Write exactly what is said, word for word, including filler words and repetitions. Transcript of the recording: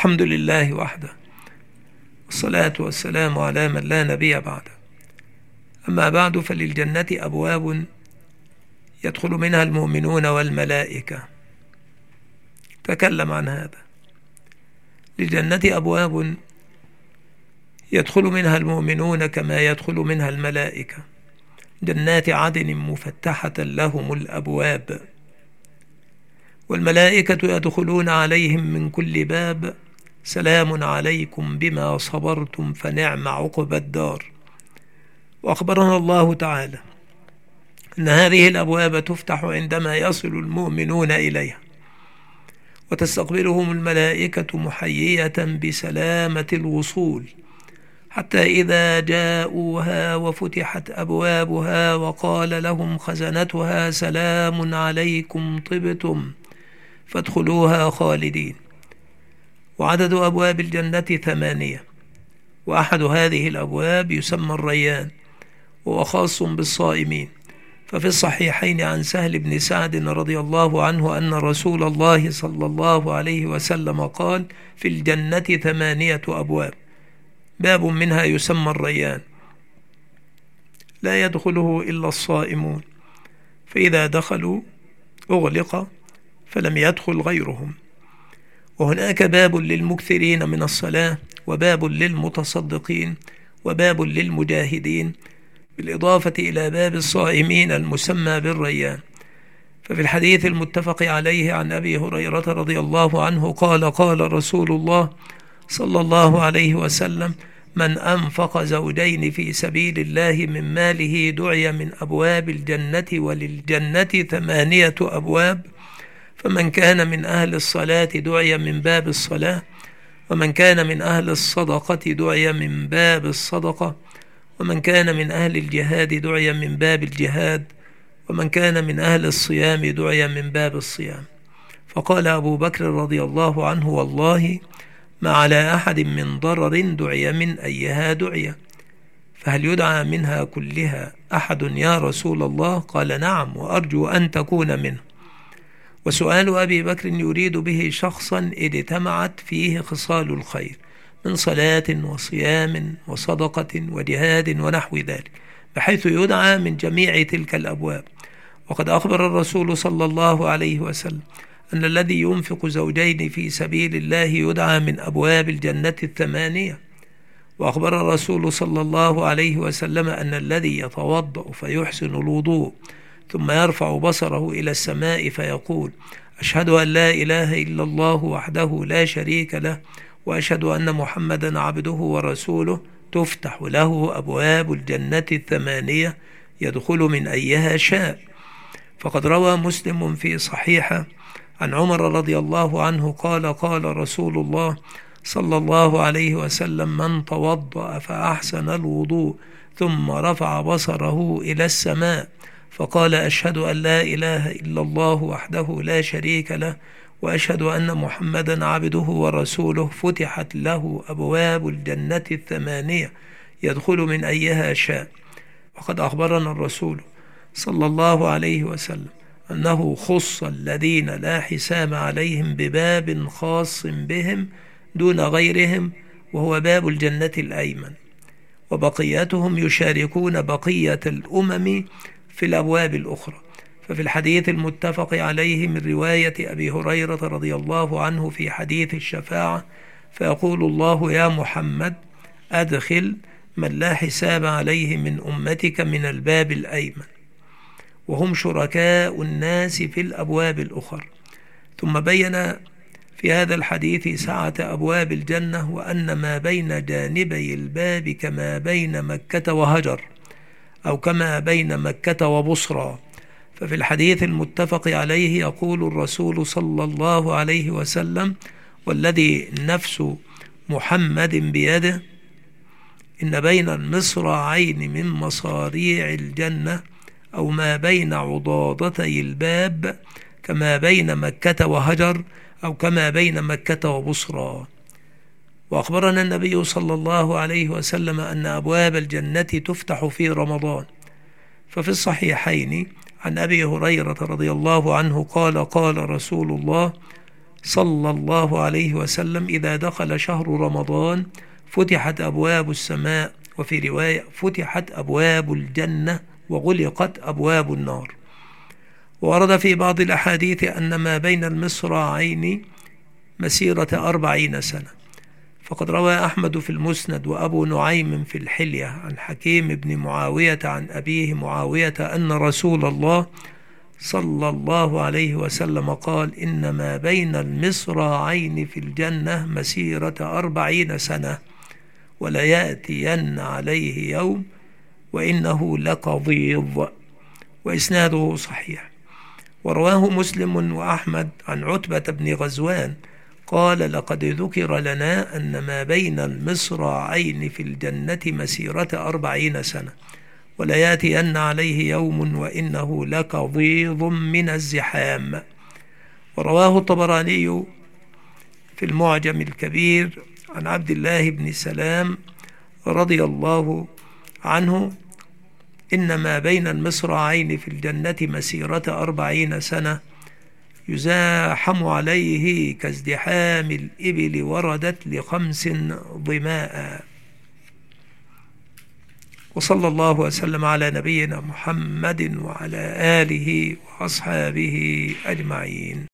الحمد لله وحده، والصلاة والسلام على من لا نبي بعده. أما بعد، فللجنة أبواب يدخل منها المؤمنون والملائكة. تكلم عن هذا. للجنة أبواب يدخل منها المؤمنون كما يدخل منها الملائكة، جنات عدن مفتحة لهم الأبواب، والملائكة يدخلون عليهم من كل باب، سلام عليكم بما صبرتم فنعم عقبى الدار. وأخبرنا الله تعالى أن هذه الأبواب تفتح عندما يصل المؤمنون إليها، وتستقبلهم الملائكة محيية بسلامة الوصول، حتى إذا جاءوها وفتحت أبوابها وقال لهم خزنتها سلام عليكم طبتم فادخلوها خالدين. وعدد أبواب الجنة ثمانية، وأحد هذه الأبواب يسمى الريان، وهو خاص بالصائمين. ففي الصحيحين عن سهل بن سعد رضي الله عنه أن رسول الله صلى الله عليه وسلم قال: في الجنة ثمانية أبواب، باب منها يسمى الريان، لا يدخله إلا الصائمون، فإذا دخلوا أغلق فلم يدخل غيرهم. وهناك باب للمكثرين من الصلاة، وباب للمتصدقين، وباب للمجاهدين، بالإضافة إلى باب الصائمين المسمى بالريان. ففي الحديث المتفق عليه عن أبي هريرة رضي الله عنه قال: قال رسول الله صلى الله عليه وسلم: من أنفق زوجين في سبيل الله من ماله دعي من أبواب الجنة، وللجنة ثمانية أبواب، فمن كان من أهل الصلاة دعي من باب الصلاة، ومن كان من أهل الصدقة دعي من باب الصدقة، ومن كان من أهل الجهاد دعي من باب الجهاد، ومن كان من أهل الصيام دعي من باب الصيام. فقال أبو بكر رضي الله عنه: والله ما على أحد من ضرر دعي من أيها دعي، فهل يدعى منها كلها أحد يا رسول الله؟ قال: نعم، وأرجو أن تكون منه. وسؤال أبي بكر يريد به شخصا اجتمعت فيه خصال الخير من صلاة وصيام وصدقة وجهاد ونحو ذلك، بحيث يدعى من جميع تلك الأبواب. وقد أخبر الرسول صلى الله عليه وسلم أن الذي ينفق زوجين في سبيل الله يدعى من أبواب الجنة الثمانية. وأخبر الرسول صلى الله عليه وسلم أن الذي يتوضأ فيحسن الوضوء ثم يرفع بصره إلى السماء فيقول: أشهد أن لا إله إلا الله وحده لا شريك له، وأشهد أن محمدا عبده ورسوله، تفتح له أبواب الجنة الثمانية يدخل من أيها شاء. فقد روى مسلم في صحيحه عن عمر رضي الله عنه قال: قال رسول الله صلى الله عليه وسلم: من توضأ فأحسن الوضوء ثم رفع بصره إلى السماء فقال: أشهد أن لا إله إلا الله وحده لا شريك له، وأشهد أن محمدا عبده ورسوله، فتحت له أبواب الجنة الثمانية يدخل من أيها شاء. وقد أخبرنا الرسول صلى الله عليه وسلم أنه خص الذين لا حساب عليهم بباب خاص بهم دون غيرهم، وهو باب الجنة الأيمن، وبقيتهم يشاركون بقية الأمم في الأبواب الأخرى. ففي الحديث المتفق عليه من رواية أبي هريرة رضي الله عنه في حديث الشفاعة: فيقول الله: يا محمد أدخل من لا حساب عليه من أمتك من الباب الأيمن، وهم شركاء الناس في الأبواب الأخرى. ثم بين في هذا الحديث سعة أبواب الجنة، وأن ما بين جانبي الباب كما بين مكة وهجر، أو كما بين مكة وبصرى. ففي الحديث المتفق عليه يقول الرسول صلى الله عليه وسلم: والذي نفس محمد بيده إن بين المصراعين من مصاريع الجنة، أو ما بين عضادتي الباب كما بين مكة وهجر، أو كما بين مكة وبصرى. وأخبرنا النبي صلى الله عليه وسلم أن أبواب الجنة تفتح في رمضان. ففي الصحيحين عن أبي هريرة رضي الله عنه قال: قال رسول الله صلى الله عليه وسلم: إذا دخل شهر رمضان فتحت أبواب السماء، وفي رواية فتحت أبواب الجنة وغلقت أبواب النار. ورد في بعض الأحاديث أن ما بين المصراعين مسيرة أربعين سنة، فقد روى أحمد في المسند وأبو نعيم في الحلية عن حكيم بن معاوية عن أبيه معاوية أن رسول الله صلى الله عليه وسلم قال: إن ما بين المصراعين في الجنة مسيرة أربعين سنة، وليأتين عليه يوم وإنه لقضيض. وإسناده صحيح. ورواه مسلم وأحمد عن عتبة بن غزوان قال: لقد ذكر لنا أن ما بين المصراعين في الجنة مسيرة أربعين سنة، ولياتين عليه يوم وإنه لكظيظ من الزحام. ورواه الطبراني في المعجم الكبير عن عبد الله بن سلام رضي الله عنه: إن ما بين المصراعين في الجنة مسيرة أربعين سنة، يزاحم عليه كازدحام الإبل وردت لخمس ظماء. وصلى الله وسلم على نبينا محمد وعلى آله وأصحابه أجمعين.